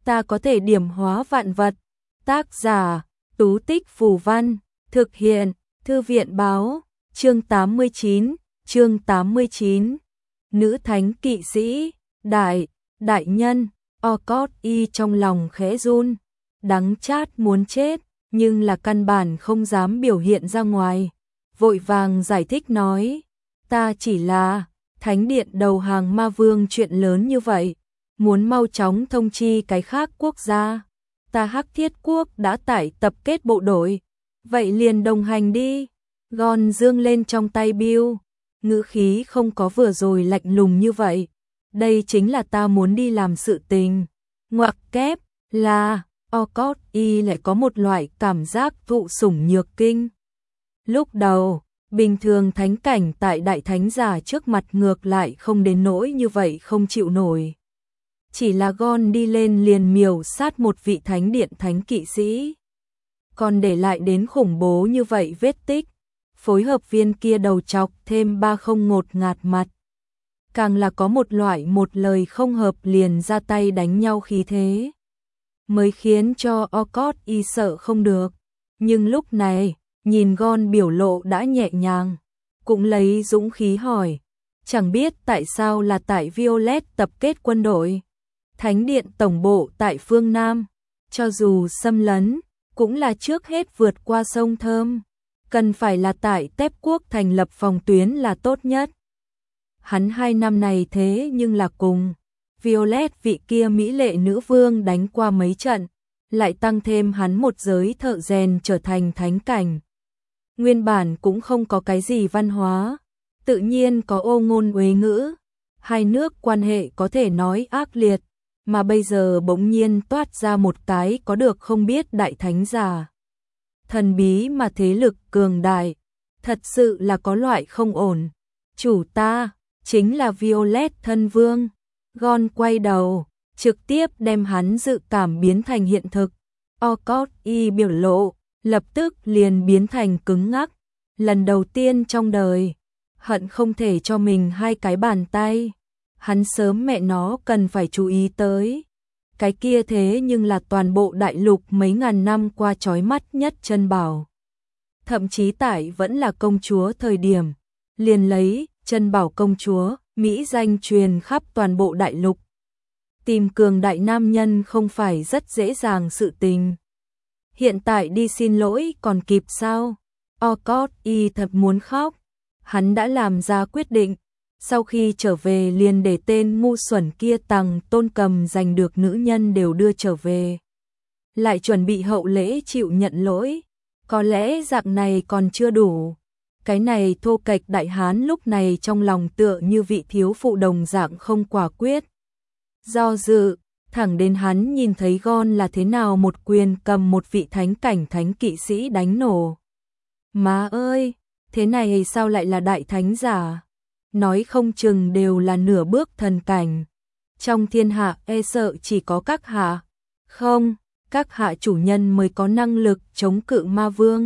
ta có thể điểm hóa vạn vật. Tác giả, Tú Tích Phù Văn, thực hiện, Thư viện Báo, chương 89, Nữ thánh kỵ sĩ, đại nhân, Okot Y trong lòng khẽ run, đắng chát muốn chết, nhưng là căn bản không dám biểu hiện ra ngoài, vội vàng giải thích nói, ta chỉ là thánh điện đầu hàng ma vương, chuyện lớn như vậy, muốn mau chóng thông chi cái khác quốc gia. Ta Hắc Thiết Quốc đã tập kết bộ đội, vậy liền đồng hành đi. Gon dương lên trong tay Bill, ngữ khí không có vừa rồi lạnh lùng như vậy. Đây chính là ta muốn đi làm sự tình. Ngoặc kép là, Okot Y lại có một loại cảm giác thụ sủng nhược kinh. Lúc đầu, bình thường thánh cảnh tại đại thánh giả trước mặt ngược lại không đến nỗi như vậy không chịu nổi. Chỉ là Gon đi lên liền miểu sát một vị thánh điện thánh kỵ sĩ. Còn để lại đến khủng bố như vậy vết tích, phối hợp viên kia đầu chọc thêm ba không ngột ngạt mặt. Càng là có một loại một lời không hợp liền ra tay đánh nhau khí thế. Mới khiến cho Okot Y sợ không được. Nhưng lúc này, nhìn Gon biểu lộ đã nhẹ nhàng, cũng lấy dũng khí hỏi. Chẳng biết tại sao là tại Violet tập kết quân đội. Thánh điện tổng bộ tại phương Nam, cho dù xâm lấn, cũng là trước hết vượt qua sông Thơm. Cần phải là tại Tép Quốc thành lập phòng tuyến là tốt nhất. Hắn 2 năm này thế nhưng là cùng Violet vị kia mỹ lệ nữ vương đánh qua mấy trận, lại tăng thêm hắn một giới thợ rèn trở thành thánh cảnh. Nguyên bản cũng không có cái gì văn hóa, tự nhiên có ô ngôn uế ngữ, hai nước quan hệ có thể nói ác liệt, mà bây giờ bỗng nhiên toát ra một cái có được không biết đại thánh giả. Thần bí mà thế lực cường đại, thật sự là có loại không ổn. Chủ ta, chính là Violet thân vương. Gon quay đầu, trực tiếp đem hắn dự cảm biến thành hiện thực. Okot Y biểu lộ, lập tức liền biến thành cứng ngắc. Lần đầu tiên trong đời, hận không thể cho mình 2 cái bàn tay. Hắn sớm mẹ nó cần phải chú ý tới. Cái kia thế nhưng là toàn bộ đại lục mấy ngàn năm qua chói mắt nhất chân bảo. Thậm chí tại vẫn là công chúa thời điểm, liền lấy chân bảo công chúa, mỹ danh truyền khắp toàn bộ đại lục. Tìm cường đại nam nhân không phải rất dễ dàng sự tình. Hiện tại đi xin lỗi còn kịp sao? Okot Y thật muốn khóc. Hắn đã làm ra quyết định. Sau khi trở về liền để tên ngu xuẩn kia Tằng Tôn Cầm giành được nữ nhân đều đưa trở về. Lại chuẩn bị hậu lễ chịu nhận lỗi. Có lẽ dạng này còn chưa đủ. Cái này thô kệch đại hán lúc này trong lòng tựa như vị thiếu phụ đồng dạng không quả quyết. Do dự, thẳng đến hắn nhìn thấy Gon là thế nào một quyền cầm một vị thánh cảnh thánh kỵ sĩ đánh nổ. Má ơi, thế này sao lại là đại thánh giả? Nói không chừng đều là nửa bước thần cảnh. Trong thiên hạ e sợ chỉ có các hạ. Không, các hạ chủ nhân mới có năng lực chống cự ma vương.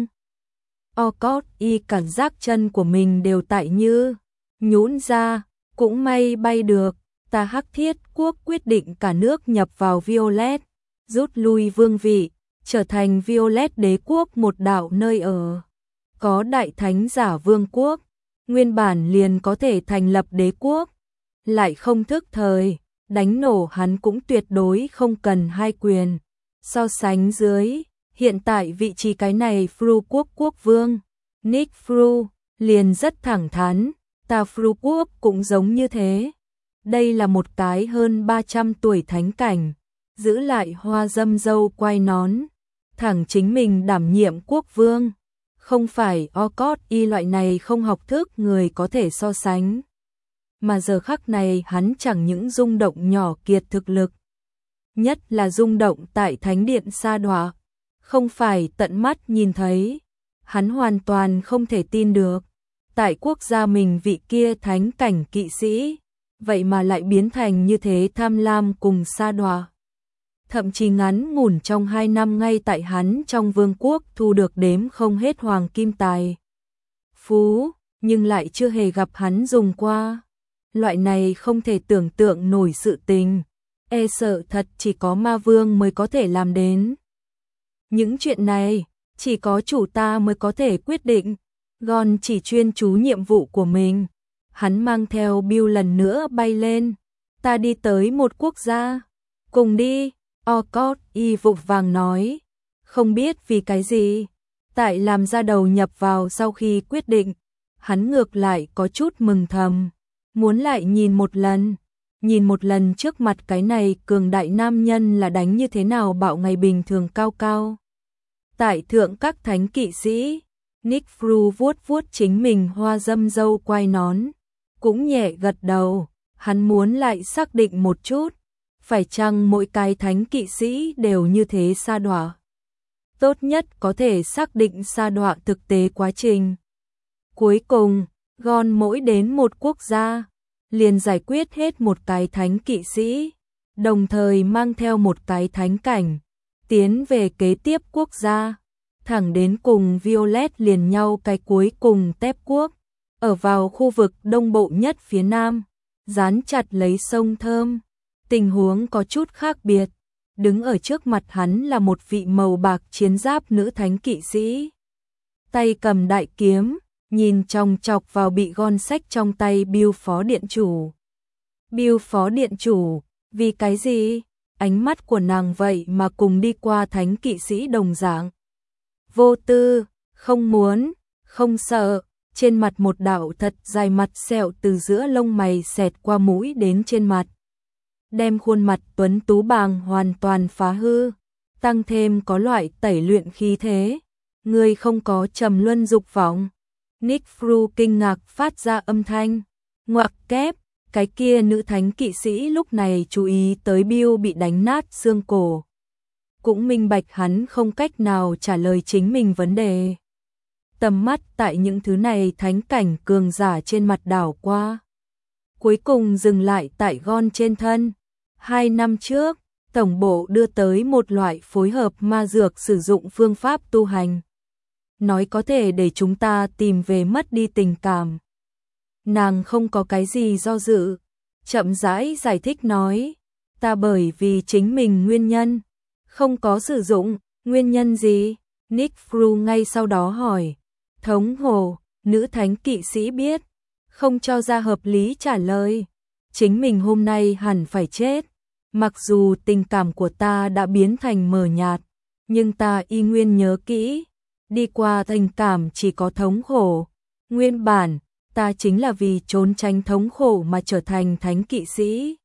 Okot Y cảm giác chân của mình đều tại như nhũn ra, cũng may bay được. Ta Hắc Thiết Quốc quyết định cả nước nhập vào Violet, rút lui vương vị, trở thành Violet đế quốc một đạo nơi ở. Có đại thánh giả vương quốc, nguyên bản liền có thể thành lập đế quốc, lại không thức thời, đánh nổ hắn cũng tuyệt đối không cần 2 quyền. So sánh dưới, hiện tại vị trí cái này Fru quốc quốc vương, Nick Fru, liền rất thẳng thắn, ta Fru quốc cũng giống như thế. Đây là một cái hơn 300 tuổi thánh cảnh, giữ lại hoa dâm dâu quai nón, thẳng chính mình đảm nhiệm quốc vương. Không phải Okot Y loại này không học thức người có thể so sánh. Mà giờ khắc này hắn chẳng những rung động nhỏ kiệt thực lực. Nhất là rung động tại thánh điện Sa Đọa. Không phải tận mắt nhìn thấy. Hắn hoàn toàn không thể tin được. Tại quốc gia mình vị kia thánh cảnh kỵ sĩ. Vậy mà lại biến thành như thế tham lam cùng Sa Đọa. Thậm chí ngắn ngủn trong 2 năm ngay tại hắn trong vương quốc thu được đếm không hết hoàng kim tài phú, nhưng lại chưa hề gặp hắn dùng qua. Loại này không thể tưởng tượng nổi sự tình, e sợ thật chỉ có ma vương mới có thể làm đến. Những chuyện này, chỉ có chủ ta mới có thể quyết định. Gon chỉ chuyên chú nhiệm vụ của mình. Hắn mang theo Bill lần nữa bay lên. Ta đi tới một quốc gia. Cùng đi, Orcott y vội vàng nói. Không biết vì cái gì. Tại làm ra đầu nhập vào sau khi quyết định. Hắn ngược lại có chút mừng thầm. Muốn lại nhìn một lần trước mặt cái này cường đại nam nhân là đánh như thế nào bạo ngày bình thường cao cao. Tại thượng các thánh kỵ sĩ, Nick Fury vuốt vuốt chính mình hoa dâm dâu quai nón, cũng nhẹ gật đầu, hắn muốn lại xác định một chút, phải chăng mỗi cái thánh kỵ sĩ đều như thế sa đọa. Tốt nhất có thể xác định sa đọa thực tế quá trình. Cuối cùng, Gon mỗi đến một quốc gia, liền giải quyết hết một cái thánh kỵ sĩ, đồng thời mang theo một cái thánh cảnh, tiến về kế tiếp quốc gia, thẳng đến cùng Violet liền nhau cái cuối cùng Tép quốc, ở vào khu vực đông bộ nhất phía nam, dán chặt lấy sông Thơm. Tình huống có chút khác biệt, đứng ở trước mặt hắn là một vị màu bạc chiến giáp nữ thánh kỵ sĩ, tay cầm đại kiếm, nhìn chòng chọc vào bị Gon xách trong tay Bill phó điện chủ. Bill phó điện chủ, vì cái gì? Ánh mắt của nàng vậy mà cùng đi qua thánh kỵ sĩ đồng dạng. Vô tư, không muốn, không sợ, trên mặt một đạo thật dài mặt sẹo từ giữa lông mày xẹt qua mũi đến trên mặt. Đem khuôn mặt tuấn tú bàng hoàn toàn phá hư, tăng thêm có loại tẩy luyện khí thế. Người không có trầm luân dục vọng. Nick Fury kinh ngạc phát ra âm thanh. Ngoặc kép, cái kia nữ thánh kỵ sĩ lúc này chú ý tới Bill bị đánh nát xương cổ. Cũng minh bạch hắn không cách nào trả lời chính mình vấn đề. Tầm mắt tại những thứ này thánh cảnh cường giả trên mặt đảo qua. Cuối cùng dừng lại tại Gon trên thân. 2 năm trước, tổng bộ đưa tới một loại phối hợp ma dược sử dụng phương pháp tu hành. Nói có thể để chúng ta tìm về mất đi tình cảm. Nàng không có cái gì do dự, chậm rãi giải thích nói, ta bởi vì chính mình nguyên nhân, không có sử dụng, nguyên nhân gì? Nick Fury ngay sau đó hỏi, thống hồ, nữ thánh kỵ sĩ biết, không cho ra hợp lý trả lời, chính mình hôm nay hẳn phải chết, mặc dù tình cảm của ta đã biến thành mờ nhạt, nhưng ta y nguyên nhớ kỹ. Đi qua tình cảm chỉ có thống khổ. Nguyên bản, ta chính là vì trốn tránh thống khổ mà trở thành thánh kỵ sĩ.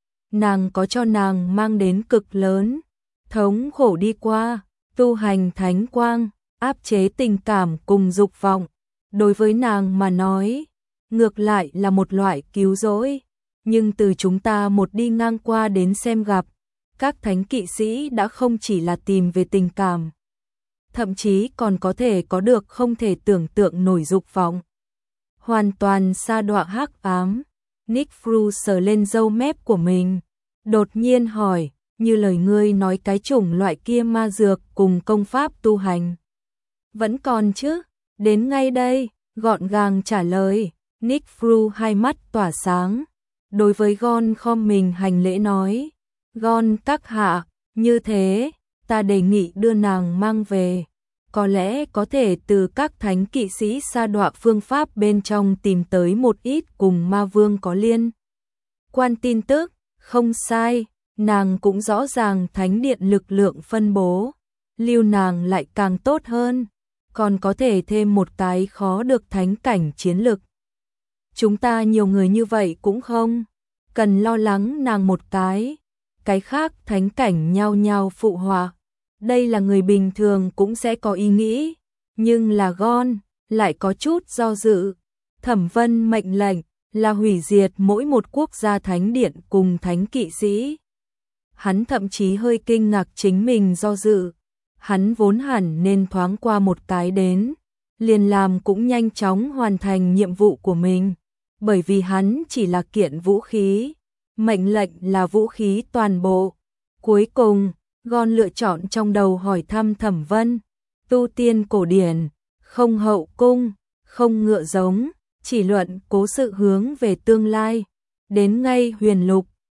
Nàng có cho nàng mang đến cực lớn. Thống khổ đi qua, tu hành thánh quang, áp chế tình cảm cùng dục vọng. Đối với nàng mà nói, ngược lại là một loại cứu rỗi. Nhưng từ chúng ta một đi ngang qua đến xem gặp, các thánh kỵ sĩ đã không chỉ là tìm về tình cảm, thậm chí còn có thể có được không thể tưởng tượng nổi dục vọng. Hoàn toàn sa đọa hắc ám. Nick Fury sờ lên râu mép của mình, đột nhiên hỏi, như lời ngươi nói cái chủng loại kia ma dược cùng công pháp tu hành. Vẫn còn chứ, đến ngay đây, gọn gàng trả lời. Nick Fury hai mắt tỏa sáng, đối với Gon khom mình hành lễ nói, Gon các hạ, như thế, ta đề nghị đưa nàng mang về, có lẽ có thể từ các thánh kỵ sĩ sa đọa phương pháp bên trong tìm tới một ít cùng ma vương có liên quan tin tức, không sai, nàng cũng rõ ràng thánh điện lực lượng phân bố, lưu nàng lại càng tốt hơn, còn có thể thêm một cái khó được thánh cảnh chiến lực. Chúng ta nhiều người như vậy cũng không cần lo lắng nàng một cái khác thánh cảnh nhao nhao phụ họa. Đây là người bình thường cũng sẽ có ý nghĩ, nhưng là Gon lại có chút do dự. Thẩm Vân mệnh lệnh là hủy diệt mỗi một quốc gia thánh điện cùng thánh kỵ sĩ. Hắn thậm chí hơi kinh ngạc chính mình do dự. Hắn vốn hẳn nên thoáng qua một cái đến, liền làm cũng nhanh chóng hoàn thành nhiệm vụ của mình, bởi vì hắn chỉ là kiện vũ khí, mệnh lệnh là vũ khí toàn bộ. Cuối cùng, Gon lựa chọn trong đầu hỏi thăm Thẩm Vân, tu tiên cổ điển, không hậu cung, không ngựa giống, chỉ luận cố sự hướng về tương lai, đến ngay huyền lục,